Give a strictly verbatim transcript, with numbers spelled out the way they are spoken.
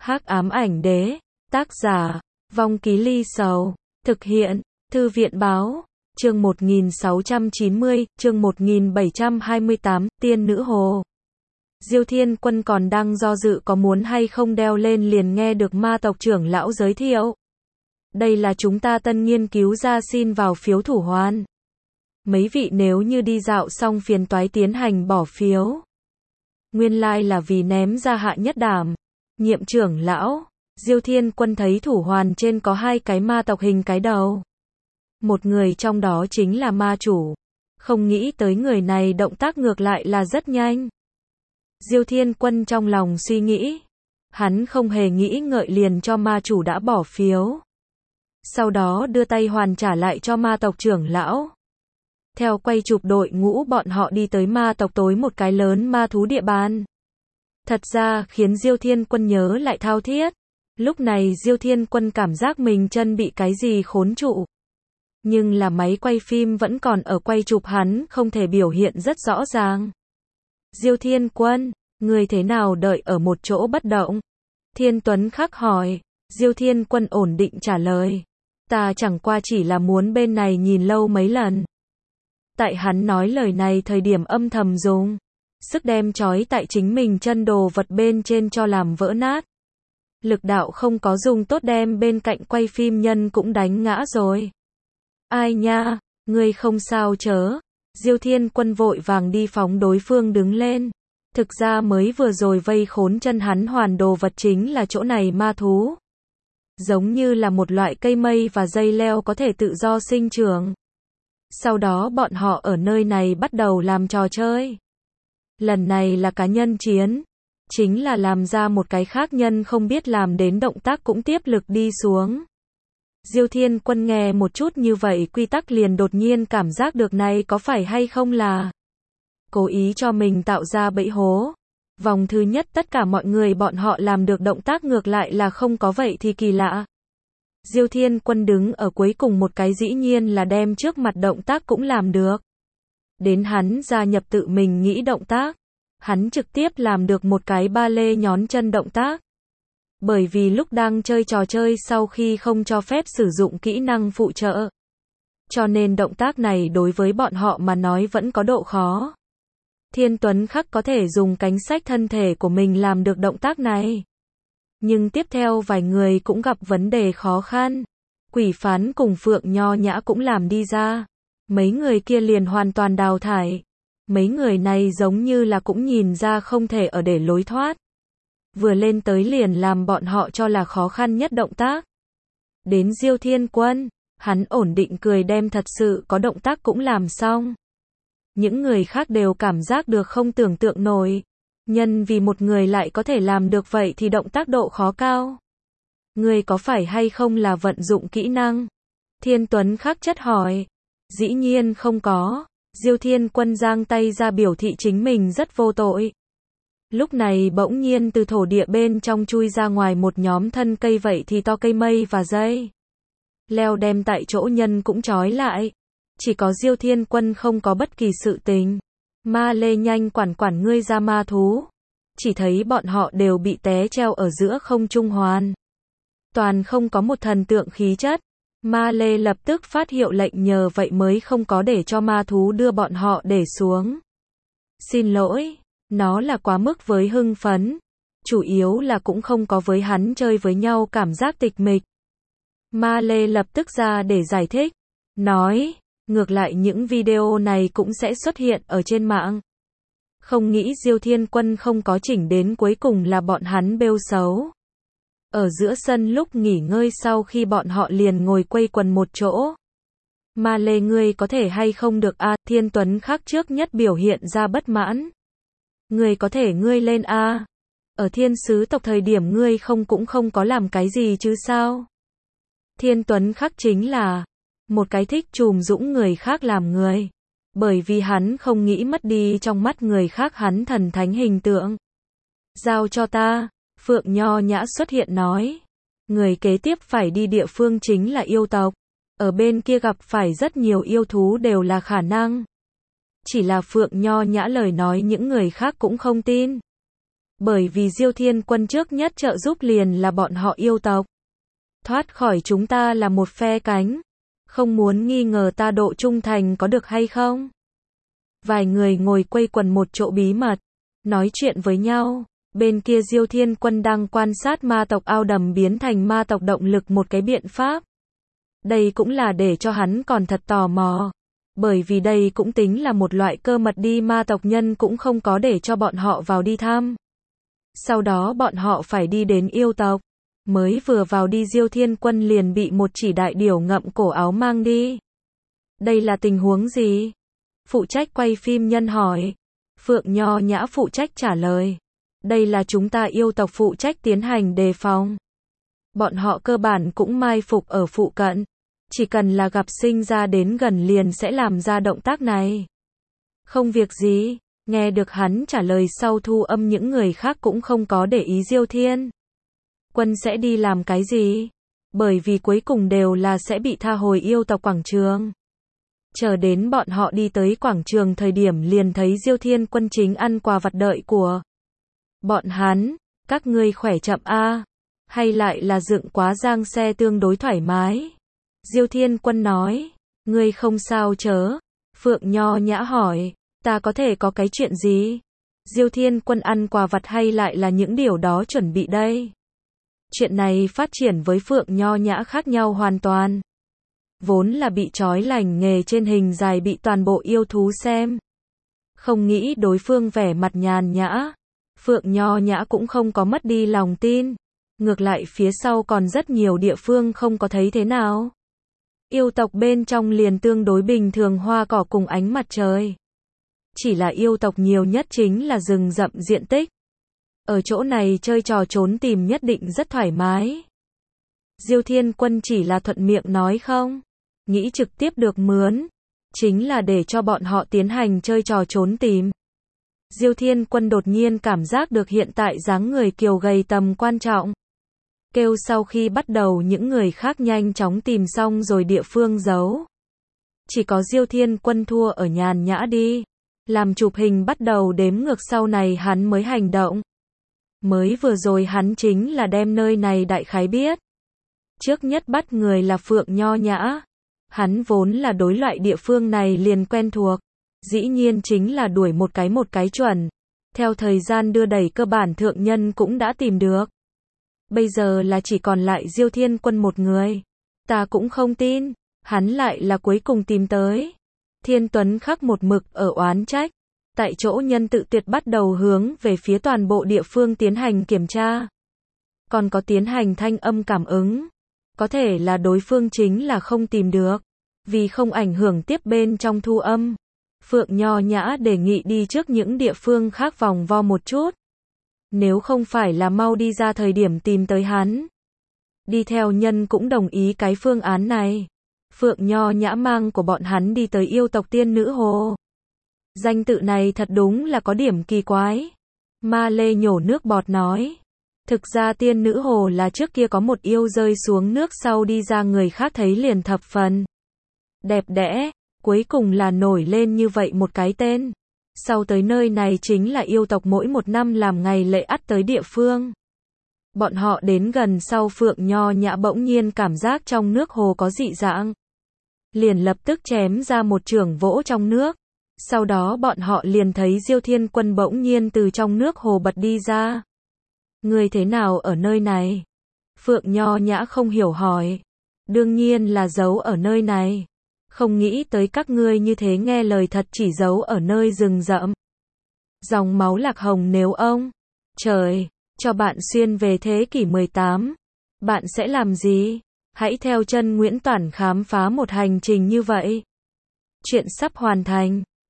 Hắc ám ảnh đế, tác giả, Vong Ký Ly Sầu, thực hiện, Thư viện báo, chương một nghìn sáu trăm chín mươi, chương một nghìn bảy trăm hai mươi tám, Tiên Nữ Hồ. Diêu Thiên Quân còn đang do dự có muốn hay không đeo lên liền nghe được ma tộc trưởng lão giới thiệu. Đây là chúng ta tân nghiên cứu ra, xin vào phiếu thủ hoan. Mấy vị nếu như đi dạo xong phiền toái tiến hành bỏ phiếu. Nguyên lai like là vì ném ra hạ nhất đảm. Nhiệm trưởng lão, Diêu Thiên Quân thấy thủ hoàn trên có hai cái ma tộc hình cái đầu. Một người trong đó chính là ma chủ. Không nghĩ tới người này động tác ngược lại là rất nhanh. Diêu Thiên Quân trong lòng suy nghĩ. Hắn không hề nghĩ ngợi liền cho ma chủ đã bỏ phiếu. Sau đó đưa tay hoàn trả lại cho ma tộc trưởng lão. Theo quay chụp đội ngũ bọn họ đi tới ma tộc tối một cái lớn ma thú địa bàn. Thật ra khiến Diêu Thiên Quân nhớ lại thao thiết. Lúc này Diêu Thiên Quân cảm giác mình chân bị cái gì khốn trụ. Nhưng là máy quay phim vẫn còn ở quay chụp, hắn không thể biểu hiện rất rõ ràng. Diêu Thiên Quân, người thế nào đợi ở một chỗ bất động? Thiên Tuấn Khắc hỏi. Diêu Thiên Quân ổn định trả lời. Ta chẳng qua chỉ là muốn bên này nhìn lâu mấy lần. Tại hắn nói lời này thời điểm âm thầm dùng sức đem trói tại chính mình chân đồ vật bên trên cho làm vỡ nát. Lực đạo không có dùng tốt đem bên cạnh quay phim nhân cũng đánh ngã rồi. Ai nha, ngươi không sao chớ. Diêu Thiên Quân vội vàng đi phóng đối phương đứng lên. Thực ra mới vừa rồi vây khốn chân hắn hoàn đồ vật chính là chỗ này ma thú. Giống như là một loại cây mây và dây leo có thể tự do sinh trưởng. Sau đó bọn họ ở nơi này bắt đầu làm trò chơi. Lần này là cá nhân chiến. Chính là làm ra một cái khác nhân không biết làm đến động tác cũng tiếp lực đi xuống. Diêu Thiên Quân nghe một chút như vậy quy tắc liền đột nhiên cảm giác được này có phải hay không là cố ý cho mình tạo ra bẫy hố. Vòng thứ nhất tất cả mọi người bọn họ làm được động tác ngược lại là không có vậy thì kỳ lạ. Diêu Thiên Quân đứng ở cuối cùng một cái dĩ nhiên là đem trước mặt động tác cũng làm được. Đến hắn gia nhập tự mình nghĩ động tác. Hắn trực tiếp làm được một cái ba lê nhón chân động tác. Bởi vì lúc đang chơi trò chơi sau khi không cho phép sử dụng kỹ năng phụ trợ. Cho nên động tác này đối với bọn họ mà nói vẫn có độ khó. Thiên Tuấn Khắc có thể dùng cánh xách thân thể của mình làm được động tác này. Nhưng tiếp theo vài người cũng gặp vấn đề khó khăn. Quỷ Phán cùng Phượng Nho Nhã cũng làm đi ra. Mấy người kia liền hoàn toàn đào thải. Mấy người này giống như là cũng nhìn ra không thể ở để lối thoát. Vừa lên tới liền làm bọn họ cho là khó khăn nhất động tác. Đến Diêu Thiên Quân, hắn ổn định cười đem thật sự có động tác cũng làm xong. Những người khác đều cảm giác được không tưởng tượng nổi. Nhân vì một người lại có thể làm được vậy thì động tác độ khó cao. Người có phải hay không là vận dụng kỹ năng? Thiên Tuấn Khắc chất hỏi. Dĩ nhiên không có. Diêu Thiên Quân giang tay ra biểu thị chính mình rất vô tội. Lúc này bỗng nhiên từ thổ địa bên trong chui ra ngoài một nhóm thân cây vậy thì to cây mây và dây leo đem tại chỗ nhân cũng trói lại. Chỉ có Diêu Thiên Quân không có bất kỳ sự tình. Ma lê nhanh quản quản ngươi ra ma thú. Chỉ thấy bọn họ đều bị té treo ở giữa không trung hoàn. Toàn không có một thần tượng khí chất. Ma lê lập tức phát hiệu lệnh nhờ vậy mới không có để cho ma thú đưa bọn họ để xuống. Xin lỗi, nó là quá mức với hưng phấn. Chủ yếu là cũng không có với hắn chơi với nhau cảm giác tịch mịch. Ma lê lập tức ra để giải thích. Nói, ngược lại những video này cũng sẽ xuất hiện ở trên mạng. Không nghĩ Diêu Thiên Quân không có chỉnh đến cuối cùng là bọn hắn bêu xấu. Ở giữa sân lúc nghỉ ngơi sau khi bọn họ liền ngồi quây quần một chỗ. Ma lê ngươi có thể hay không được a? Thiên Tuấn Khắc trước nhất biểu hiện ra bất mãn. Ngươi có thể ngươi lên a? Ở thiên sứ tộc thời điểm ngươi không cũng không có làm cái gì chứ sao? Thiên Tuấn Khắc chính là một cái thích trùm dũng người khác làm người. Bởi vì hắn không nghĩ mất đi trong mắt người khác hắn thần thánh hình tượng. Giao cho ta. Phượng Nho Nhã xuất hiện nói. Người kế tiếp phải đi địa phương chính là yêu tộc. Ở bên kia gặp phải rất nhiều yêu thú đều là khả năng. Chỉ là Phượng Nho Nhã lời nói những người khác cũng không tin. Bởi vì Diêu Thiên Quân trước nhất trợ giúp liền là bọn họ yêu tộc. Thoát khỏi chúng ta là một phe cánh. Không muốn nghi ngờ ta độ trung thành có được hay không? Vài người ngồi quây quần một chỗ bí mật, nói chuyện với nhau. Bên kia Diêu Thiên Quân đang quan sát ma tộc ao đầm biến thành ma tộc động lực một cái biện pháp. Đây cũng là để cho hắn còn thật tò mò. Bởi vì đây cũng tính là một loại cơ mật đi ma tộc nhân cũng không có để cho bọn họ vào đi thăm. Sau đó bọn họ phải đi đến yêu tộc. Mới vừa vào đi Diêu Thiên Quân liền bị một chỉ đại điểu ngậm cổ áo mang đi. Đây là tình huống gì? Phụ trách quay phim nhân hỏi. Phượng Nho Nhã phụ trách trả lời. Đây là chúng ta yêu tộc phụ trách tiến hành đề phòng. Bọn họ cơ bản cũng mai phục ở phụ cận. Chỉ cần là gặp sinh ra đến gần liền sẽ làm ra động tác này. Không việc gì. Nghe được hắn trả lời sau thu âm những người khác cũng không có để ý Diêu Thiên Quân sẽ đi làm cái gì. Bởi vì cuối cùng đều là sẽ bị tha hồi yêu tộc quảng trường. Chờ đến bọn họ đi tới quảng trường thời điểm liền thấy Diêu Thiên Quân chính ăn quà vặt đợi của bọn hắn. Các ngươi khỏe chậm a, hay lại là dựng quá giang xe tương đối thoải mái? Diêu Thiên Quân nói. Ngươi không sao chớ? Phượng Nho Nhã hỏi. Ta có thể có cái chuyện gì? Diêu Thiên Quân ăn quà vặt hay lại là những điều đó chuẩn bị đây? Chuyện này phát triển với Phượng Nho Nhã khác nhau hoàn toàn. Vốn là bị trói lành nghề trên hình dài bị toàn bộ yêu thú xem. Không nghĩ đối phương vẻ mặt nhàn nhã. Phượng Nho Nhã cũng không có mất đi lòng tin. Ngược lại phía sau còn rất nhiều địa phương không có thấy thế nào. Yêu tộc bên trong liền tương đối bình thường hoa cỏ cùng ánh mặt trời. Chỉ là yêu tộc nhiều nhất chính là rừng rậm diện tích. Ở chỗ này chơi trò trốn tìm nhất định rất thoải mái. Diêu Thiên Quân chỉ là thuận miệng nói không. Nghĩ trực tiếp được mướn. Chính là để cho bọn họ tiến hành chơi trò trốn tìm. Diêu Thiên Quân đột nhiên cảm giác được hiện tại dáng người kiều gầy tầm quan trọng. Kêu sau khi bắt đầu những người khác nhanh chóng tìm xong rồi địa phương giấu. Chỉ có Diêu Thiên Quân thua ở nhàn nhã đi. Làm chụp hình bắt đầu đếm ngược sau này hắn mới hành động. Mới vừa rồi hắn chính là đem nơi này đại khái biết. Trước nhất bắt người là Phượng Nho Nhã. Hắn vốn là đối loại địa phương này liền quen thuộc. Dĩ nhiên chính là đuổi một cái một cái chuẩn. Theo thời gian đưa đẩy cơ bản thượng nhân cũng đã tìm được. Bây giờ là chỉ còn lại Diêu Thiên Quân một người. Ta cũng không tin. Hắn lại là cuối cùng tìm tới. Thiên Tuấn khắc một mực ở oán trách. Tại chỗ nhân tự tuyệt bắt đầu hướng về phía toàn bộ địa phương tiến hành kiểm tra. Còn có tiến hành thanh âm cảm ứng. Có thể là đối phương chính là không tìm được. Vì không ảnh hưởng tiếp bên trong thu âm. Phượng Nho Nhã đề nghị đi trước những địa phương khác vòng vo một chút. Nếu không phải là mau đi ra thời điểm tìm tới hắn. Đi theo nhân cũng đồng ý cái phương án này. Phượng Nho Nhã mang của bọn hắn đi tới yêu tộc Tiên Nữ Hồ. Danh tự này thật đúng là có điểm kỳ quái. Ma Lê nhổ nước bọt nói. Thực ra Tiên Nữ Hồ là trước kia có một yêu rơi xuống nước sau đi ra người khác thấy liền thập phần đẹp đẽ. Cuối cùng là nổi lên như vậy một cái tên. Sau tới nơi này chính là yêu tộc mỗi một năm làm ngày lễ ắt tới địa phương. Bọn họ đến gần sau Phượng Nho Nhã bỗng nhiên cảm giác trong nước hồ có dị dạng. Liền lập tức chém ra một chưởng vỗ trong nước. Sau đó bọn họ liền thấy Diêu Thiên Quân bỗng nhiên từ trong nước hồ bật đi ra. Người thế nào ở nơi này? Phượng Nho Nhã không hiểu hỏi. Đương nhiên là giấu ở nơi này. Không nghĩ tới các ngươi như thế nghe lời thật chỉ giấu ở nơi rừng rậm. Dòng máu lạc hồng nếu ông trời cho bạn xuyên về thế kỷ mười tám, bạn sẽ làm gì? Hãy theo chân Nguyễn Toản khám phá một hành trình như vậy. Chuyện sắp hoàn thành.